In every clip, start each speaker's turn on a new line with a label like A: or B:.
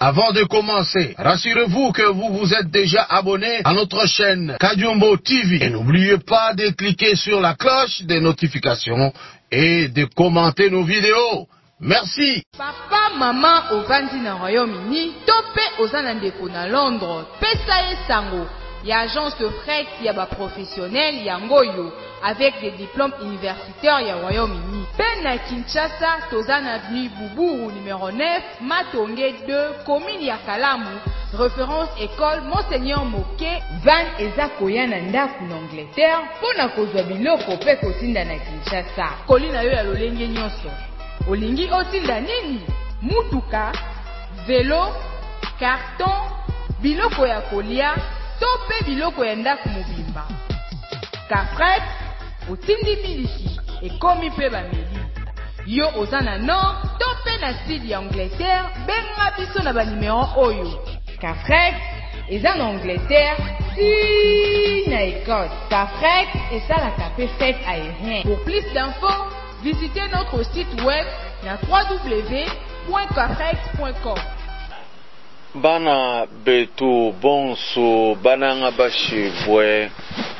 A: Avant de commencer, rassurez-vous que vous vous êtes déjà abonné à notre chaîne Kajumbo TV. Et n'oubliez pas de cliquer sur la cloche des notifications et de commenter nos vidéos. Merci.
B: Papa, maman, ovandi na Royaume-Uni, topé ozana ndeko na Londres, pesa ye sango. Il y a agence de fret, il y a ba professionnel, il y a ngoyo avec des diplômes universitaires, il y a Royaume-Uni. Ben na Kinshasa, Tozana avenue Boubou numéro 9, Matonge 2, commune ya Kalamu, référence école Monseigneur Moké, Van eza koya na ndaku na Angleterre, pona kozwa biloko pe kotinda na Kinshasa. Kolina yo ya lolenge nyonso. Olingi otinda nini? Mutuka, vélo, carton, biloko ya kolia, tope biloko ya ndaku mobimba. Kafret, otindi miliki, ekomi pe bameli. Yo ozana nord, tope na sud ya Angleterre, benga biso na ba numéro oyo. Kafret, eza na Angleterre, si na Écosse. Kafret, esalaka pe fête aérien. Pour plus d'infos, visitez notre site web na www.kafret.com.
C: Bana betu bonso bananga bashibwe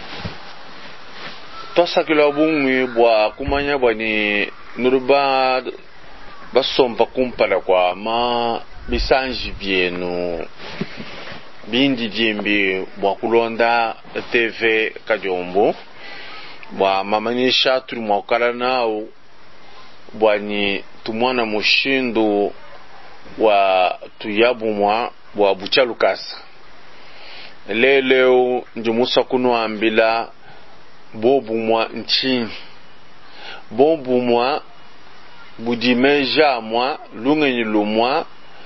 C: tosakila bungwi bwa kumanya bwani nuruba basompa kumpala kwa ma bisanji byenu bindi byembi bwa kulonda TV Kajombo bwa mamanyisha tuli mwakala nao bwani tumwana mushindu wa tuyabumwa wa buchalukasa leleo njumusa kunuambila bobumwa nchi bobumwa budimeja mwa lungenyi lumwa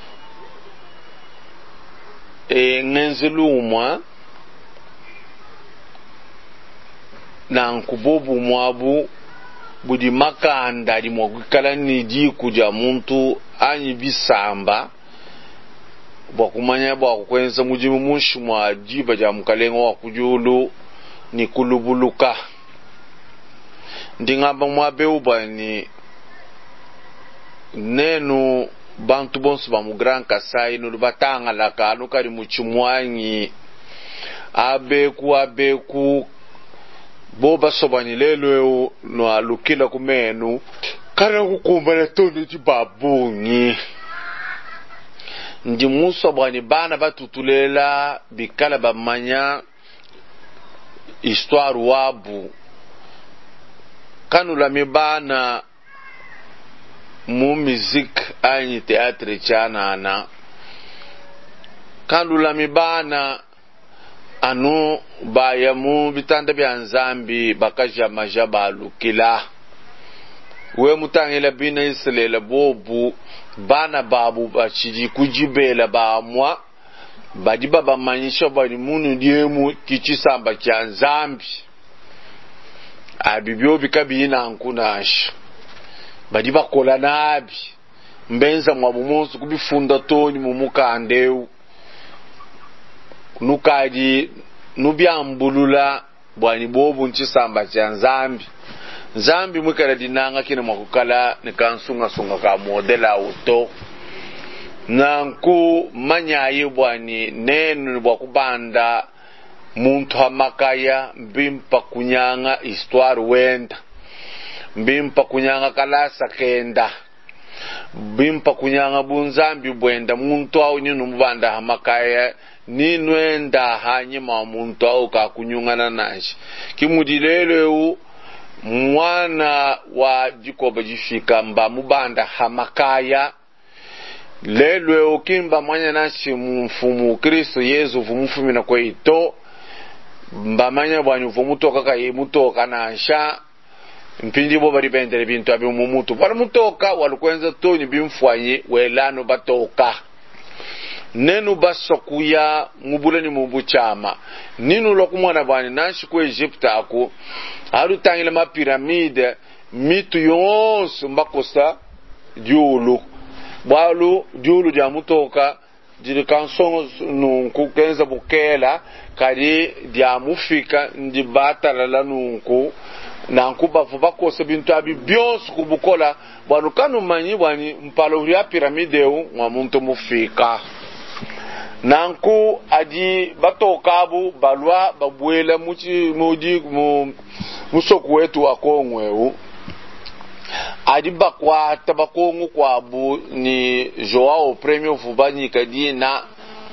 C: ngenzilumwa na nkubobumwa budi makanda limwa kukala nidi kuja muntu anyi bisamba bwa kumanya bwa kukwenza mujimu munshi mwa jiba ja mukalengo wa kujulu ni kulubuluka ndingamba mwabe ubani nenu bantu bonsu ba mu Grand Kasai no batanga la kanu kali muchumwanyi abeku boba sobani lelo no alukila kumenu kana kukumbana tondo tibabungi ndi muso bwani bana batutulela bikala bamanya histoire wabu kanula mibana mu musique anyi théâtre chanana kanula mibana anu baya mu bitanda bya nzambi bakaja majaba lukila we mutangela bina islela bobu bana babu bachiji kujibela bamwa badiba bamanyisha bali munu diemu kichisamba kya nzambi abibyo bikabina nkunash badiba kola nabi mbenza mwabumonso kubifunda toni mumukandeu nukaji nubyambulula bwani bobu nchisamba kya nzambi nzambi mwikala dinanga kina mwakukala nikansunga sunga ka modela auto nanku manyaye bwani nenu bwakubanda muntu hamakaya mbimpa kunyanga histoire wenda mbimpa kunyanga kalasa kenda mbimpa kunyanga bunzambi bwenda muntu au ninu mbanda hamakaya ninwenda hanyima muntu au kakunyungana nashi kimudileleu mwana wa jikoba jifika mba mubanda hamakaya lelwe ukimba mwanya nashi mfumu Kristo Yesu vumufumi na kwa ito mba manya bwanyu vumutoka kaye mutoka nasha mpindi bo bari bendere bintu abi mumutu para mutoka walukwenza toni bimfwanyi welano batoka nenu basokuya mubulani mubuchama ninu lokumwana bwani nashi ku Egypta ako alutangile ma piramide mitu yonso mbakosa diulu bwalu diulu dia mutoka diri kansongo nunku kenza bukela kadi dia mufika ndi batalala nunku nanku bafu bakosa bintu abi byonso kubukola bwanu kanu manyi bwani mpalo ya piramide u mwa muntu mufika nanku adi batokabu balwa babuela musoku wetu akongweu adi bakwata bakongu kwabu ni Joao Premio Vubanyika dina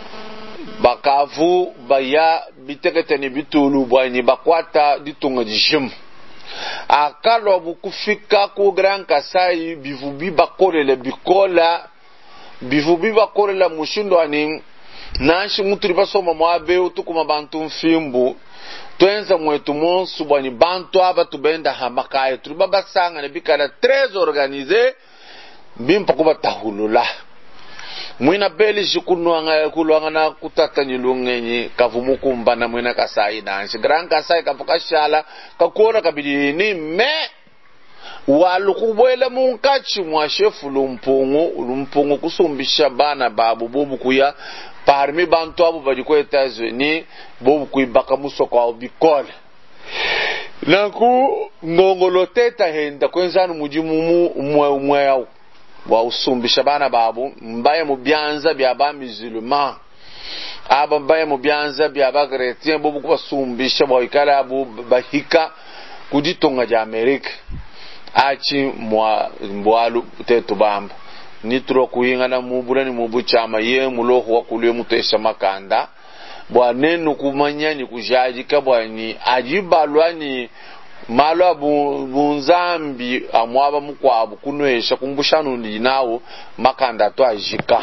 C: bakavu baya biteketeni bitulu bwani bakwata ditunga jim akalo bukufika ku Grand Kasai bivubi bakolele bikola bivubi bakolela mushindo ani nanshi muturi basoma mwabe utukuma bantu mfimbu twenza mwetu monsu bwani bantu aba tubenda hamakaye turi babasanga ne bikala 13 organize bimpa kuba tahulula mwina beli kulwanga na kutata nyilungenyi kavumukumba na mwina Kasai nanshi Grand Kasai kapakashala kakona kabidini me walukubwela munkachi mwa shefu lumpungu kusumbisha bana babu bobu kuya parmi bantu abo bajiko Etats-Unis bobu kuibaka musoko au bikole naku ngongoloteta henda kwenzanu mujimumu umwe wa usumbisha bana babu mbaye mubyanza byaba musulman aba mbaye mubyanza byaba chrétien bobu kubasumbisha boikala abo bahika kuditonga ja Amerika achi mbwalu tetu bambu nitro kuyinga na mubula ni mubu chama ye muloho wakulwe mutesha makanda bwa nenu kumanya ni kujajika bwa ni ajibalwa ni malwa bunzambi amwaba mukwabu kunwesha kumbushanu ndi nawo makanda to ajika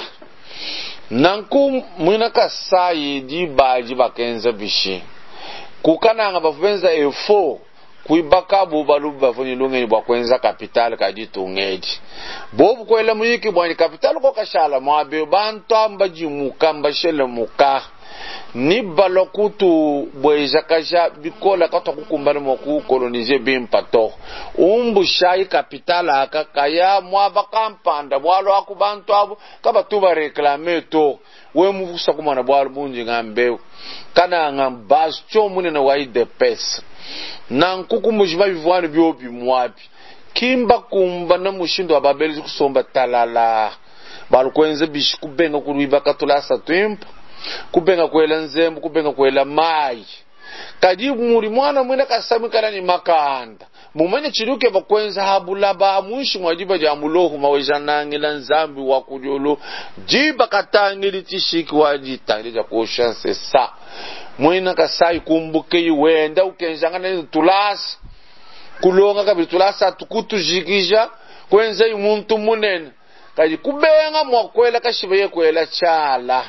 C: nanku mwina Kasai di baji bakenza bishi kukananga bafubenza efo kuibaka bubalu bavuni lungenyi bwa kwenza capital kaditungedi bobu kwela muyiki bwani capital ko kashala mwabe bantu ambaji mukamba shele muka ni balokutu bweja kaja bikola kato kukumbana moku kolonize bimpato shai capital akakaya mwaba kampanda bwalo akubantu abo kabatuba reclame to we muvusa kumana bwalo bunji ngambe kana ngambas chomune na waide pesa na nkuku mujiba bivwani byobi mwapi kimba kumba na mushindo ababeli kusomba talala balukwenze bishi kubenga kuruiba katulasa twimpa kubenga kwela nzembu kubenga kwela mai kajibu muri mwana mwena Kasami kana ni makanda mumene chiruke bakwenza habula ba mwishi mwajiba ja mulohu mawejanangila nzambi wakujolo jiba katangili tishiki wajitangili ja kushanse sa mwina Kasai kumbuke yuwenda ukenjangana ni tulasa kulonga kabi tulasa tukutu jikija kwenza yumuntu munene kaji kubenga mwakwela kashibaye kwela chala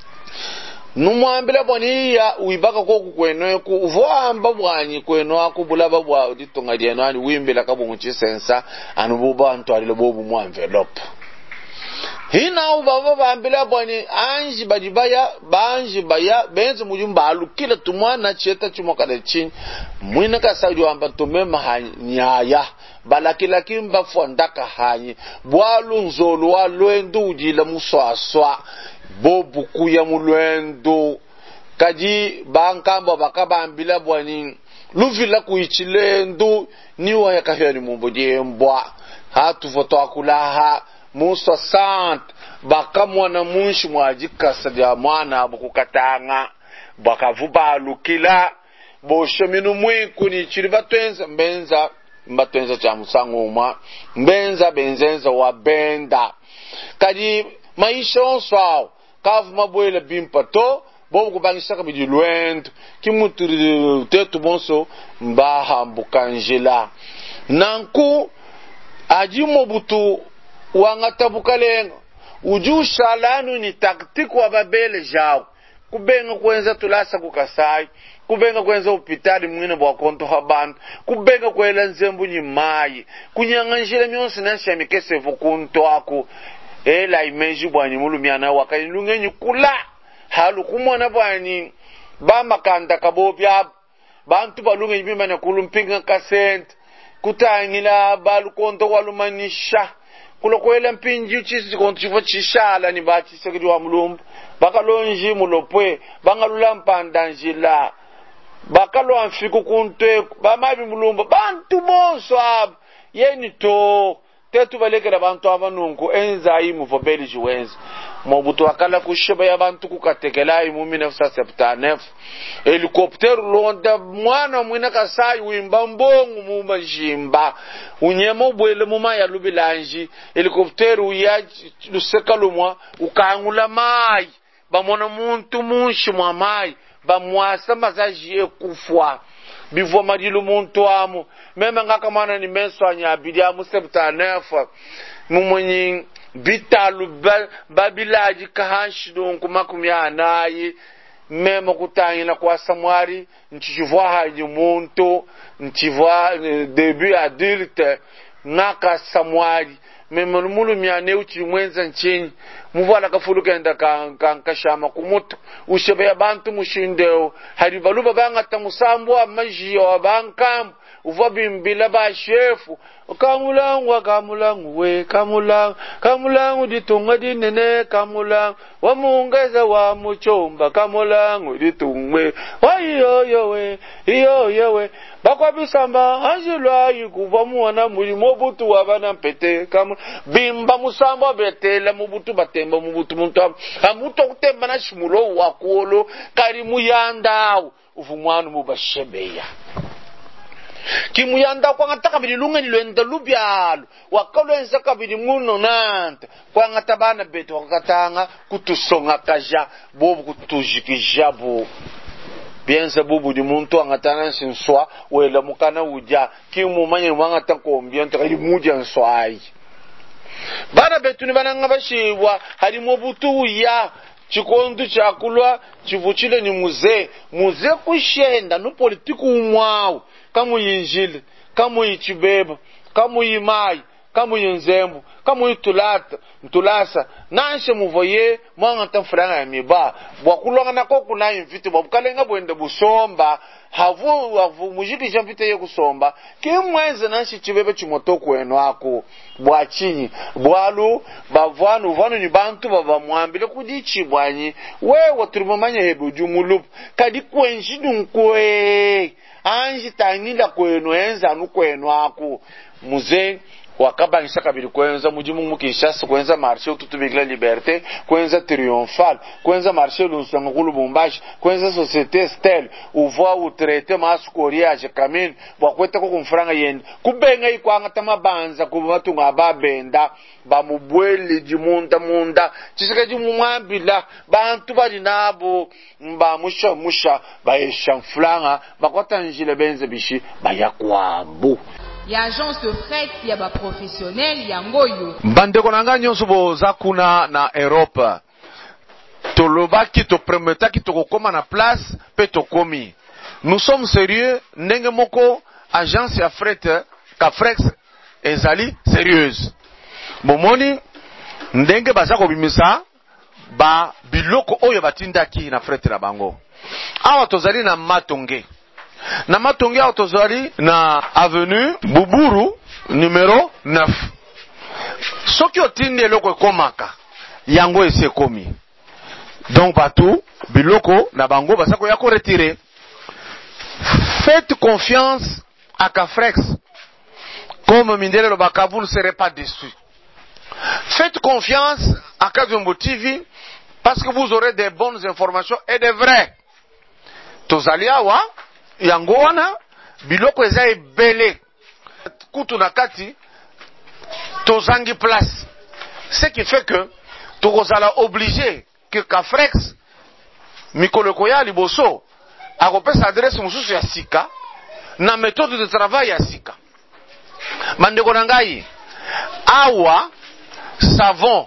C: numwambila bwaniya uibaka koku kweno ku uvoamba bwanyi kweno akubulaba bwa ditonga dieno ani wimbela kabungu chisensa anububa antwalile bobu mu envelope hina ubaba bambila bwani anji bajibaya banji baya benze mujumba alukila tumwana cheta chumokale chini mwina Kasai wamba tumema hanyaya balakila kimba fondaka hanyi bwalu nzolu wa lwendu ujila muswaswa bobu kuya mulwendo kaji bankamba bakabambila bwani luvila kuichilendo niwa yakafyani mubodi mbwa hatu foto akulaha musa sant bakamwana munshi mwajikasa dia mwana abukukatanga bakavuba alukila boshominu mwiku ni chiriba twenza mbenza cha musanguma benzenza wa benda kaji maisha onso kavu mabwela bimpato bobu kubangisaka bidi lwendo kimuturi tetu bonso mbaha mbukanjela nanku ajimo butu wangatabukalenga ujushalanu ni taktiki wa babele jao kubenga kwenza tulasa kukasai kubenga kwenza upitali mwine bwa konto habantu kubenga kwela nzembu nyimayi kunyanganjila myonsi nansi ya mikese vukunto aku ela imeji bwani mulumiana wakanilungenyi kula halu kumwana bwani bamakanda kabobya bantu balungenyi bimana kulumpinga kasent kutangila balukonto walumanisha kulokwela mpinji chisi konto chifo chishala ni bachi sekidi wa mulumbu bakalonji mulopwe bangalula mpandanjila bakalo anfiku kunte bamabi mulumbu bantu bonso ab yeni to tetu balekela bantu abanunku enza imu vobeli jiwenza Mobutu akala kusheba ya bantu kukatekela mu 1979 helikopter londa mwana mwina kasai wimba mbongu mu majimba unyemo bwele mu maya lubilanji helikopter uya lusekalumwa ukangula mai bamona muntu munshi mwa mai bamwasa mazaji ekufwa bivwa madilu muntu amu meme ngaka mana ni menso anyabidi amu 79 mumwenyi bitalu babilaji kahanshidu kumakumi anayi meme kutangina kwa samwari nchivwa haji muntu nchivwa debut adulte ngaka samwari meme mulu miane uchi mwenza nchini muvala kafuluka enda kankashama kumutu ushebe ya bantu mushindeo hari baluba banga tamusambo amaji wa bankam uva bimbila ba shefu kamulangu we kamulangu ditunga dinene kamulangu wa muongeza wa muchomba kamulangu ditungwe iyo we bakwa bisamba anjilwa yikuva muwana muri mobutu wabana mpete bimba musamba betela mubutu batemba mubutu muntu amuto kutemba na shimulo wakuolo karimu yandao uvumwanu mubashebeya kimuyanda kwa ngata kabili lungeni lwenda lubyalo wakalwenza kabili muno nanta kwa ngata bana beto wakatanga kutusonga kaja bobu kutujikija bo bienza bubu di muntu angatana sinswa wela mukana uja kimu manye mwangata kombia ntakali muja nswai bana betu ni bana ngabashibwa hari mobutu ya chikondo chakulwa chivuchile ni muze kushenda no politiku umwao kamu yinjile kamu yichibeba kamu yimai kamu yinzembu kamu yitulasa nanshe muvoye mwanga tamfranga ya miba bwakulonga nako kuna invite bwabukalenga bwende busomba havu mujiki jamvite ye kusomba kimwenze nanshi chibebe chimotoku eno ako bwachinyi bwalu vanu ni bantu baba mwambile kudichi bwanyi wewe tulimamanya hebe jumulup kadi kwenjidu nkwe anji tanila kwenu enza nukwenu ako muze wakabangisha kabili kwenza mujimu mukishasa kwenza marché ututubikila liberté kwenza triomphal kwenza marché lunsangulu bumbashi kwenza société stelle uvoa utrete masu koriaje kamini wakweta ko kumfranga yenda kubenga ikwanga tamabanza kubatunga babenda bamubwele munda chisaka jimumwambila bantu bali nabo mba musha baesha mfranga bakwata njile benze bishi bayakwambu
B: ya agence de fret ya ba professionnel ya ngoyo
C: mbandeko nanga nyonso boza kuna na Europe tolobaki to prometaki to kokoma na place pe to komi nous sommes sérieux ndenge moko agence ya fret Cafrex ezali sérieuse bomoni ndenge baza kobimisa ba biloko oyo batindaki na fret na bango awa tozali na Matonge na Matonge awa tozali na avenue Buburu numéro 9 soki otindi eloko ekomaka yango esi ekomi donc bato biloko na bango baza koya ko retirer. Faites confiance à Cafrex comme Mindele Lobaka, vous ne serez pas déçus. Faites confiance à Kajumbo TV parce que vous aurez des bonnes informations et des vraies. Tozaliawa yango wana biloko eza ebele kutu na kati tozangi place, ce qui fait que tokozala obligé que Cafrex mikoloko ya liboso akopesa adresse mususu ya sika na méthode de travail ya sika. Mandeko na ngai awa savon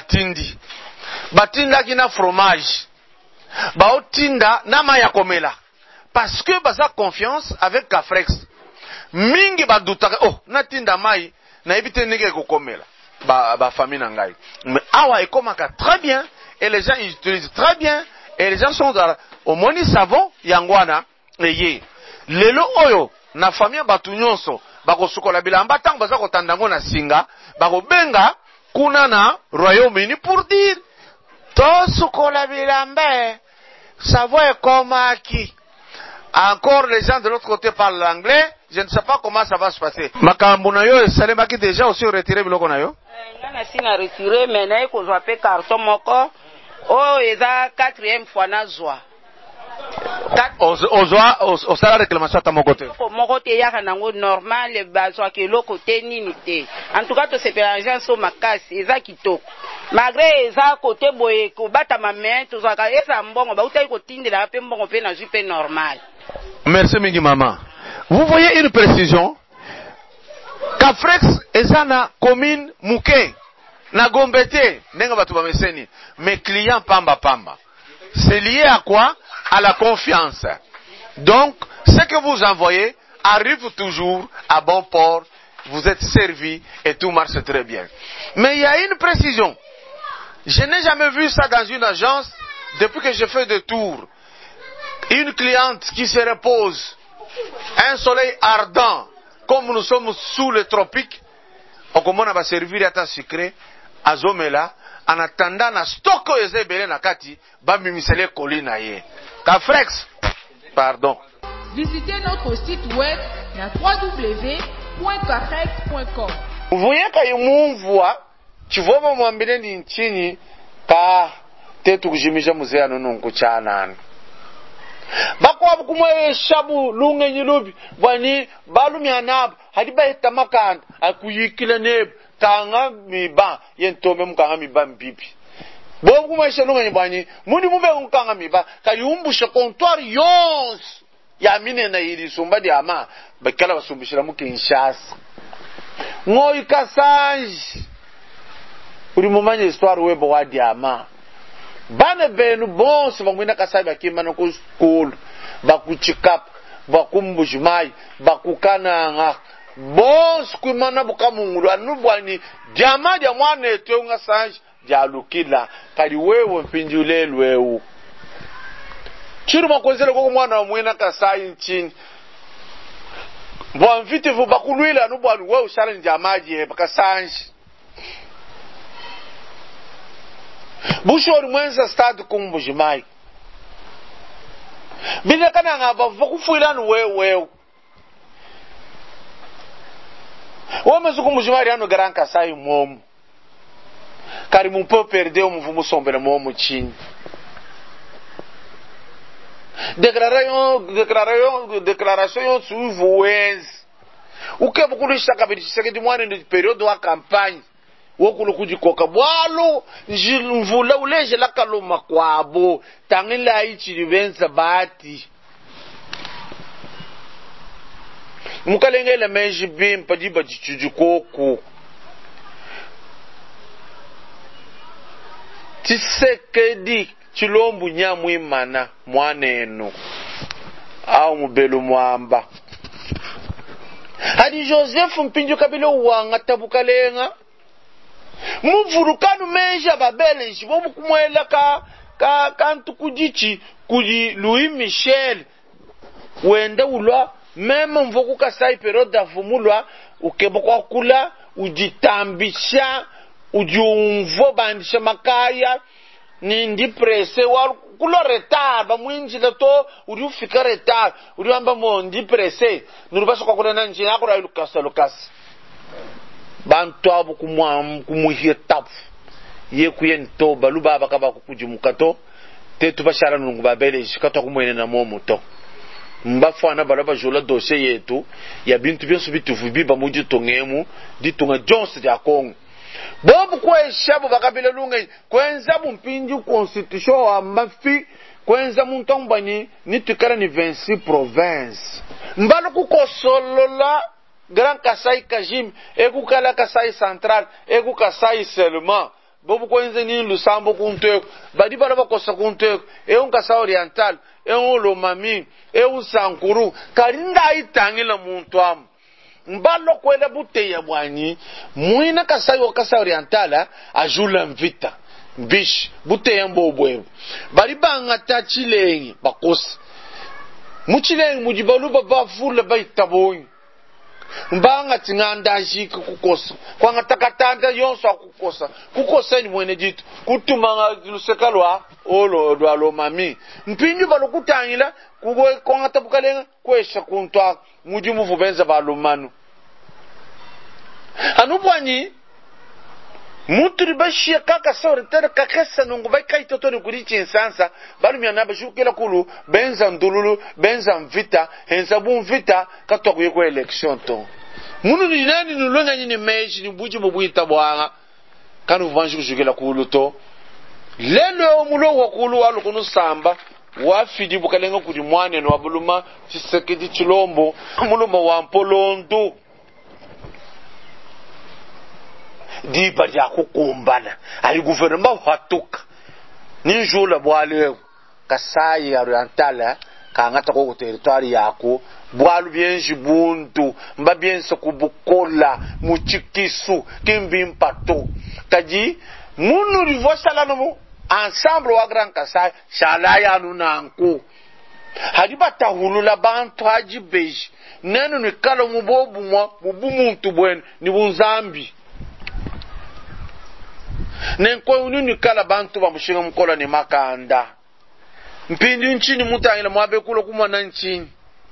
C: batindaki na fromage baotinda na mai ya komela parce que baza confiance avec Cafrex. Mingi badutaka natinda mai na ebite ndenge kokomela ba famille na ngai, mais awa ekomaka très bien et les gens ils utilisent très bien et les gens sont au moni savon yangwana eye lelo oyo na famille batu nyonso bakosukola bilamba tango baza kotandango na singa bakobenga kuna na Royaume-Uni pour dire to sukola bilamba savon ekomaki. Encore les gens de l'autre côté parlent l'anglais. je ne sais pas comment ça va se passer. Makambo na yo esalemaki déjà aussi retiré biloko na yo?
D: Ngana sina retiré mais na ko zwa pe carton moko. Oh eza 4e fois na zwa.
C: Au salaire réclamation à mon côté.
D: Mon côté ya kanango normal bazwa ke loko te nini te. En tout cas to se pélanger so makasi eza kitoko. Malgré eza côté boye ko bata ma main to zwa ka eza mbongo ba utai ko tindela pe mbongo pe na jupe normal.
C: Merci mingi maman. Vous voyez une précision. Kafrex eza na commune Muke na Gombete nenga batu ba meseni. Mes clients pamba pamba. C'est lié à quoi? À la confiance. Donc, ce que vous envoyez arrive toujours à bon port, vous êtes servi et tout marche très bien. Mais il y a une précision. Je n'ai jamais vu ça dans une agence depuis que je fais des tours. Une cliente qui se repose, un soleil ardent, comme nous sommes sous les tropiques, on commence à servir à ta sucré, à Zomela, en attendant na stock eze belé na kati ba mimisele kolina ye. Kafrex. Pardon.
B: Visitez notre site web na www.kafrex.com.
C: Vous voyez quand on voit, tu vois maman mbele ni nchini ka tetu kujimisha muzee anono kuchana. Bakwa kumwe shabu lunge nyilubi bwani balumi anab hadiba itamakanda akuyikile neb kanga miba yentome mukanga miba mbibi bobu kumwe shelunga nyibani muni mube mukanga miba kayumbusha comptoir yons ya mine na yiri sumba di ama bakala basumbishira mu Kinshasa ngoyi kasanji uri mumanye histoire webo wa di ama bana benu bonse bamwina kasai bakima no ku school bakuchikap bakumbujumai bakukananga bonse kumana bukamungulu anubwani jama dia mwana etonga sanji dia lukila kali wewe mpinjulelwewu chiru makozele ko mwana mwina kasai nchini bo mvite vu bakulwila anubwani wewe challenge jamaji bakasanji bushori mwenza stade kumbujimai bina kana ngaba vukufuilana wewe wama zukumbujimai ano garanka sai momo kari mumpo perdeu mvumu sombera momo chini declaration sur voez uke bukulisha kabiri di mwana ndi periode wa campagne wokulu kujikoka bwalo njilumvula uleje la kaluma kwabo tangila ichi livenza bati mukalengela meji bimpa diba jichujukoko Tisekedi chilombu nyamu imana mwaneno au mubelu mwamba hadi Joseph mpinjo kabilo uwanga tabukalenga muvurukanu menja babele jibobu kumwela kantu kujichi kuji Louis Michel wenda ulwa meme mvoku kasai peroda vumulwa ukebokwa kula ujitambisha ujiumvo bandisha makaya nindi presse wa kula retard ba mwinji to ufika retard amba mo ndi presse nurubasha kwa kuna nanje yakura Lucas bantu abu kumuhie tapu ye kuyento baluba bakaba kukujimukato tetu bashara nungu babele shikato kumwene na momuto mbafana balaba jola dossier yetu ya bintu byensu bituvubi bamuji tongemu ditunga Jones ya Kongo bobu kwa shabu bakabile lunga kwenza mpinju constitution wa mafi kwenza muntombani nitukara ni 26 province mbalo kukosolola Grand Kasai Kajim, Egu Kala Kasai Central, Egu Kasai seulement. Bobu kwenze ni Lusambo kuntek, badi balaba kosa kuntek, Eun Kasai Oriental, Eun Lomami, Eun Sankuru, karinda itangi la muntuam. Mbalo kwenda bute ya bwanyi, muina Kasai wa Kasai Oriental, ajula mvita, bish, bute ya mbobwe. Badi banga tachilengi, bakos. Muchilengi mujibaluba ba fule ba itabonyi. mbanga tinganda jika kukosa kwanga takatanda yonso akukosa kukosa ni mwene jitu kutumanga lusekalwa olo dwalo mami mpinju balokutangila kugo kwanga tabukalenga kwesha kuntwa mujimu vubenza balumanu anubwanyi mutri bashia kaka sore tere kakesa nungu bai kai totoni kuri chinsansa balu miana bashukela kulu benza ndululu benza mvita hensa bu mvita katwa ku election to munu ni nani nulonga nyini meji ni buji mubuita bwanga kanu vanju kujukela kulu to lelo mulo wakulu walu kunu samba wafidi bukalenga kudi mwane no wabuluma Tshisekedi Tshilombo muluma wa Mpolondo di bari akukumbana ali gouvernement hatuka ninjula bwalewe Kasai Oriental kangata ko territoire yako bwalu bienji buntu mbabiense kubukola muchikisu kimbimpato kaji munu rivosala no ensemble wa Grand Kasai shala ya nunanku hadiba tahulula bantu haji beji nenu ni kala mubobu mwa mubumuntu bwen ni bunzambi nenko ununi kala bantu bamushinga mukola ni makanda mpindi nchini mutangila mwabe kulo kumwana nchini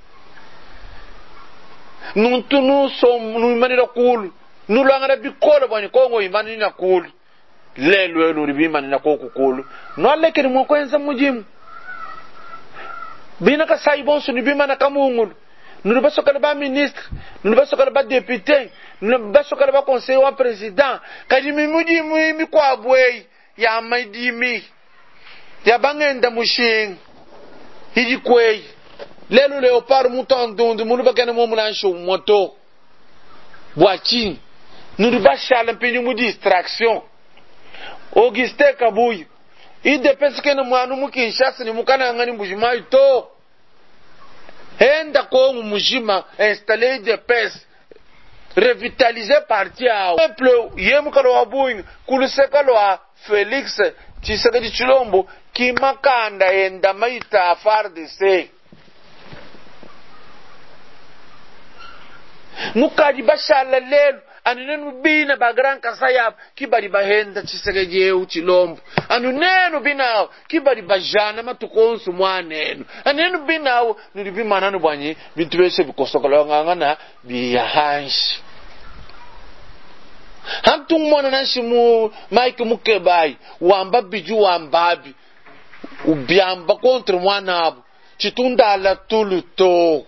C: nuntunu so nuimanira kulu nulangara bikola bwani kongo imanina kulu lelo eno ribimanina koku kulu nwalekeni mwakwenza mujimu bina ka saibonsu nibimana kamungulu nulibasokala ba ministre nulibasokala ba député nulibasokala ba conseiller wa président kadimi mujimu imi kwa bwei ya maidimi ya bangenda mushinga hiji kwei lelo leopard mutandundu mulu bakana mo mulansho moto bwachini nulu bashala mpini mu distraction Auguste Kabuyi ide peske na mwanu mu Kinshasa ni mukana ngani mbujima ito henda ko mujima installer des pes revitaliser parti ao peuple yemukalo wabuyi kulusekalo wa Felix Tshisekedi Tshilombo kimakanda enda maita FARDC mukadi bashala lelo anunenu bina ba Grand Kasai kibali bahenda Tshisekedi Tshilombo anunenu bina kibali bajana matukonsu mwanenu anunenu bina nilibimana no bwanyi bintu bese bikosokala ngangana biyahanshi hantu mwana nashimu Mike Mukebai wamba biju wambabi ubiamba contre mwana abo chitunda la tuluto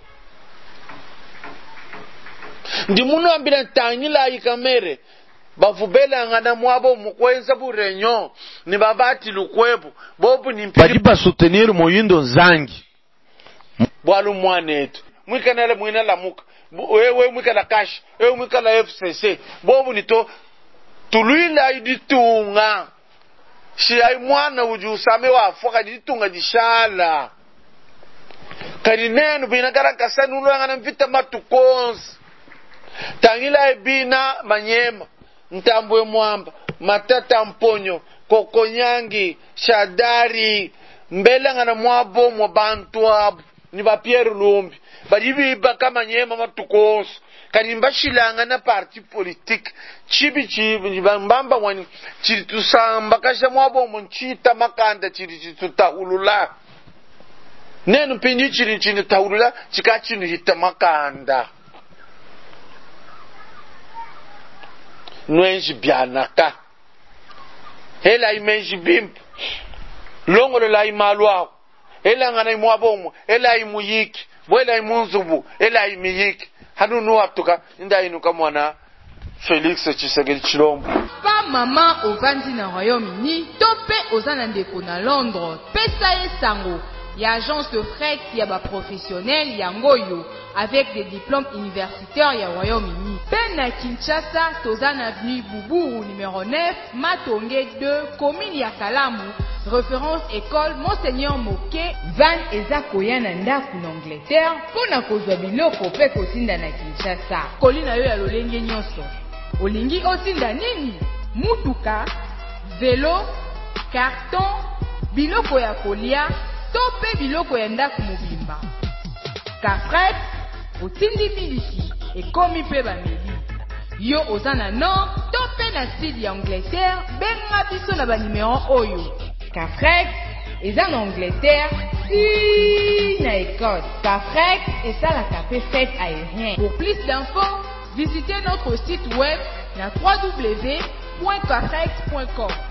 C: ndi muno ambira tangila ikamere bavubela ngana mwabo mukwenza burenyo ni babati lukwebu bobu ni mpiri
A: badiba soutenir moyindo nzangi
C: bwalu mwanetu mwikanale mwina la muka wewe mwikala cash wewe mwikala FCC bobu nito tuluila iditunga shi ay mwana ujusame wa foka iditunga dishala kadi nenu bina Grand Kasai nulanga mvita matukonzi tangila ebina Manyema Ntambwe Mwamba Matata Mponyo Kokonyangi Shadari mbele ngana mwabo mwabantu abo ni ba Pierre Lumbi badibi baka Manyema matukoso kani mbashilanga na parti politique chibi mbamba wani chitusamba kasha mwabo munchita makanda chitutahulula nenu pindi chini tahulula chikachini hita makanda nwenji bianaka hela imenji bimp longolo la imalwa hela ngana imwabomo hela imuyiki bwela imunzubu hela imiyiki hanunu atuka nda inuka mwana Felix Tshisekedi Tshilombo
B: pa mama ovandi na Royaume-Uni to pe ozana ndeko na Londres pesa ye sango ya agence de fret ya ba professionnel ya ngoyo avec des diplômes universitaires ya Royaume-Uni. Pe na Kinshasa, tozana avenue Boubou numéro 9, Matonge 2, commune ya Kalamu, référence école Monseigneur Moke, van eza koyana ndaku na Angleterre, pona kozwa biloko pe kotinda na Kinshasa. Kolina yo ya lolenge nyonso. Olingi otinda nini? Mutuka, vélo, carton, biloko ya kolia, to pe biloko ya ndaku mobimba. Kafret, otindi miliki, ekomi mpe bameli. Yo oza na nord to mpe na sud ya Angleterre, benga biso na banimero oyo. Cafrex eza na Angleterre, si na Écosse. Cafrex esalaka mpe fret aérien. Pour plus d'infos, visitez notre site web na www.cafrex.com.